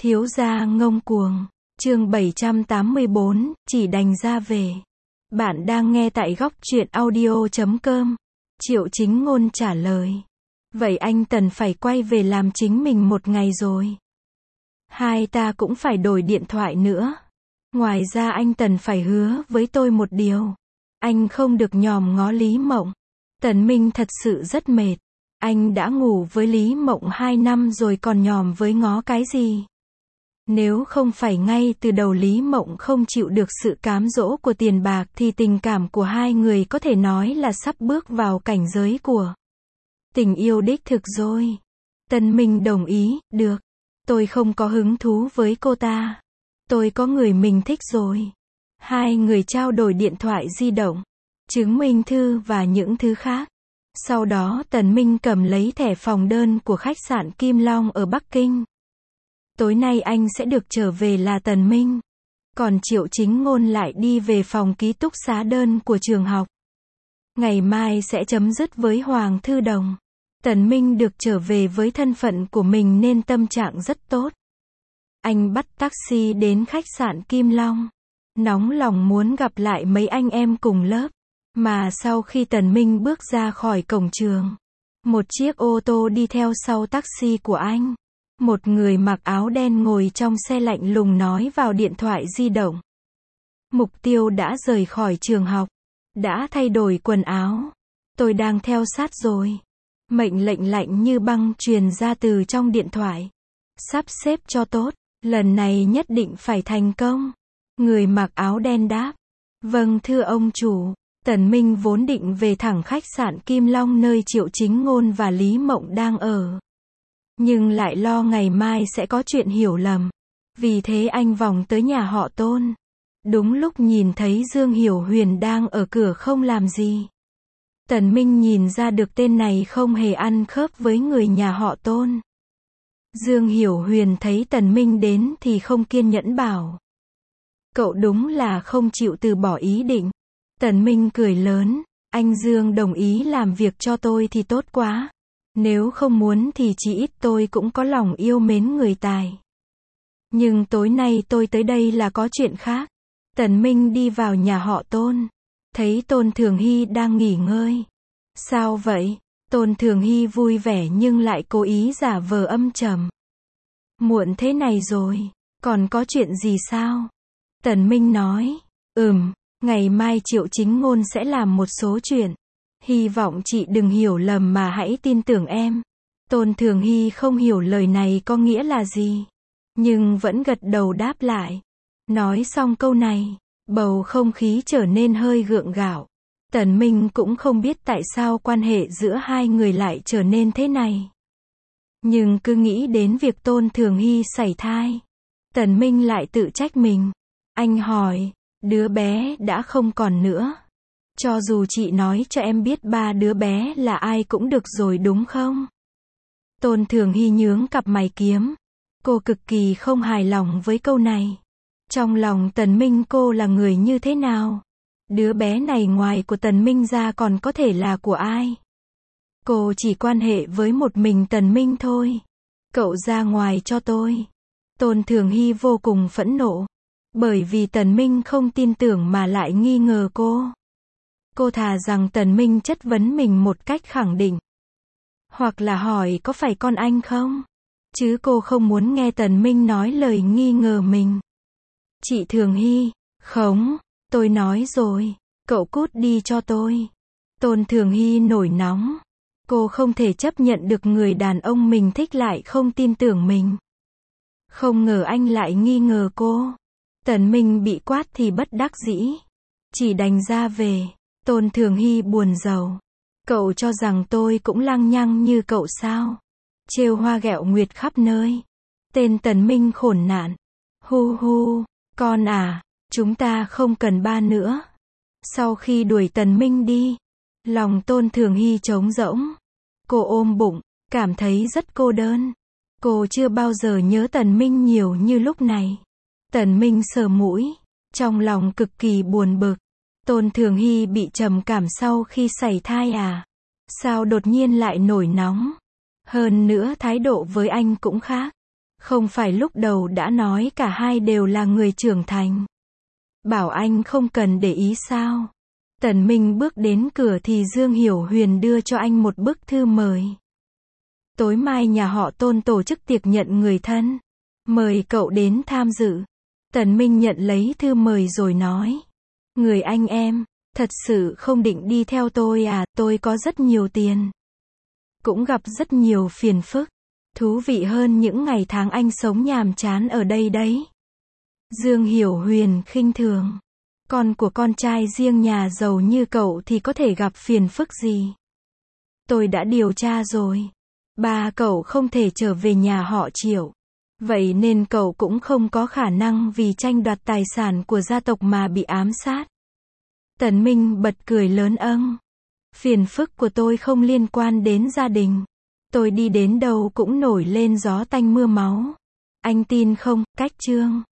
Thiếu gia ngông cuồng, chương 784, chỉ đành ra về. Bạn đang nghe tại góc truyện audio.com. Triệu Chính Ngôn trả lời. Vậy anh Tần phải quay về làm chính mình một ngày rồi. Hai ta cũng phải đổi điện thoại nữa. Ngoài ra anh Tần phải hứa với tôi một điều. Anh không được nhòm ngó Lý Mộng. Tần Minh thật sự rất mệt. Anh đã ngủ với Lý Mộng 2 năm rồi còn nhòm với ngó cái gì? Nếu không phải ngay từ đầu Lý Mộng không chịu được sự cám dỗ của tiền bạc thì tình cảm của hai người có thể nói là sắp bước vào cảnh giới của tình yêu đích thực rồi. Tần Minh đồng ý, được. Tôi không có hứng thú với cô ta. Tôi có người mình thích rồi. Hai người trao đổi điện thoại di động, chứng minh thư và những thứ khác. Sau đó Tần Minh cầm lấy thẻ phòng đơn của khách sạn Kim Long ở Bắc Kinh. Tối nay anh sẽ được trở về là Tần Minh. Còn Triệu Chính Ngôn lại đi về phòng ký túc xá đơn của trường học. Ngày mai sẽ chấm dứt với Hoàng Thư Đồng. Tần Minh được trở về với thân phận của mình nên tâm trạng rất tốt. Anh bắt taxi đến khách sạn Kim Long. Nóng lòng muốn gặp lại mấy anh em cùng lớp. Mà sau khi Tần Minh bước ra khỏi cổng trường, một chiếc ô tô đi theo sau taxi của anh. Một người mặc áo đen ngồi trong xe lạnh lùng nói vào điện thoại di động. Mục tiêu đã rời khỏi trường học. Đã thay đổi quần áo. Tôi đang theo sát rồi. Mệnh lệnh lạnh như băng truyền ra từ trong điện thoại. Sắp xếp cho tốt. Lần này nhất định phải thành công. Người mặc áo đen đáp. Vâng thưa ông chủ. Tần Minh vốn định về thẳng khách sạn Kim Long nơi Triệu Chính Ngôn và Lý Mộng đang ở. Nhưng lại lo ngày mai sẽ có chuyện hiểu lầm. Vì thế anh vòng tới nhà họ Tôn. Đúng lúc nhìn thấy Dương Hiểu Huyền đang ở cửa không làm gì. Tần Minh nhìn ra được tên này không hề ăn khớp với người nhà họ Tôn. Dương Hiểu Huyền thấy Tần Minh đến thì không kiên nhẫn bảo. Cậu đúng là không chịu từ bỏ ý định. Tần Minh cười lớn. Anh Dương đồng ý làm việc cho tôi thì tốt quá. Nếu không muốn thì chỉ ít tôi cũng có lòng yêu mến người tài. Nhưng tối nay tôi tới đây là có chuyện khác. Tần Minh đi vào nhà họ Tôn. Thấy Tôn Thường Hy đang nghỉ ngơi. Sao vậy? Tôn Thường Hy vui vẻ nhưng lại cố ý giả vờ âm trầm. Muộn thế này rồi. Còn có chuyện gì sao? Tần Minh nói. Ngày mai Triệu Chính Ngôn sẽ làm một số chuyện. Hy vọng chị đừng hiểu lầm mà hãy tin tưởng em. Tôn Thường Hy không hiểu lời này có nghĩa là gì. Nhưng vẫn gật đầu đáp lại. Nói xong câu này, bầu không khí trở nên hơi gượng gạo. Tần Minh cũng không biết tại sao quan hệ giữa hai người lại trở nên thế này. Nhưng cứ nghĩ đến việc Tôn Thường Hy sảy thai. Tần Minh lại tự trách mình. Anh hỏi, đứa bé đã không còn nữa. Cho dù chị nói cho em biết ba đứa bé là ai cũng được rồi đúng không? Tôn Thường Hy nhướng cặp mày kiếm. Cô cực kỳ không hài lòng với câu này. Trong lòng Tần Minh cô là người như thế nào? Đứa bé này ngoài của Tần Minh ra còn có thể là của ai? Cô chỉ quan hệ với một mình Tần Minh thôi. Cậu ra ngoài cho tôi. Tôn Thường Hy vô cùng phẫn nộ. Bởi vì Tần Minh không tin tưởng mà lại nghi ngờ cô. Cô thà rằng Tần Minh chất vấn mình một cách khẳng định. Hoặc là hỏi có phải con anh không? Chứ cô không muốn nghe Tần Minh nói lời nghi ngờ mình. Chị Thường Hy, không, tôi nói rồi, cậu cút đi cho tôi. Tôn Thường Hy nổi nóng. Cô không thể chấp nhận được người đàn ông mình thích lại không tin tưởng mình. Không ngờ anh lại nghi ngờ cô. Tần Minh bị quát thì bất đắc dĩ. Chỉ đành ra về. Tôn Thường Hy buồn rầu. Cậu cho rằng tôi cũng lăng nhăng như cậu sao? Trêu hoa ghẹo nguyệt khắp nơi. Tên Tần Minh khốn nạn. Hu hu, con à, chúng ta không cần ba nữa. Sau khi đuổi Tần Minh đi, lòng Tôn Thường Hy trống rỗng. Cô ôm bụng, cảm thấy rất cô đơn. Cô chưa bao giờ nhớ Tần Minh nhiều như lúc này. Tần Minh sờ mũi, trong lòng cực kỳ buồn bực. Tôn Thường Hy bị trầm cảm sau khi sảy thai à? Sao đột nhiên lại nổi nóng? Hơn nữa thái độ với anh cũng khác. Không phải lúc đầu đã nói cả hai đều là người trưởng thành. Bảo anh không cần để ý sao? Tần Minh bước đến cửa thì Dương Hiểu Huyền đưa cho anh một bức thư mời. Tối mai nhà họ Tôn tổ chức tiệc nhận người thân. Mời cậu đến tham dự. Tần Minh nhận lấy thư mời rồi nói. Người anh em, thật sự không định đi theo tôi à, tôi có rất nhiều tiền. Cũng gặp rất nhiều phiền phức. Thú vị hơn những ngày tháng anh sống nhàm chán ở đây đấy. Dương Hiểu Huyền khinh thường. Con của con trai riêng nhà giàu như cậu thì có thể gặp phiền phức gì? Tôi đã điều tra rồi. Ba cậu không thể trở về nhà họ Triệu. Vậy nên cậu cũng không có khả năng vì tranh đoạt tài sản của gia tộc mà bị ám sát. Tần Minh bật cười lớn âng. Phiền phức của tôi không liên quan đến gia đình. Tôi đi đến đâu cũng nổi lên gió tanh mưa máu. Anh tin không, cách chương.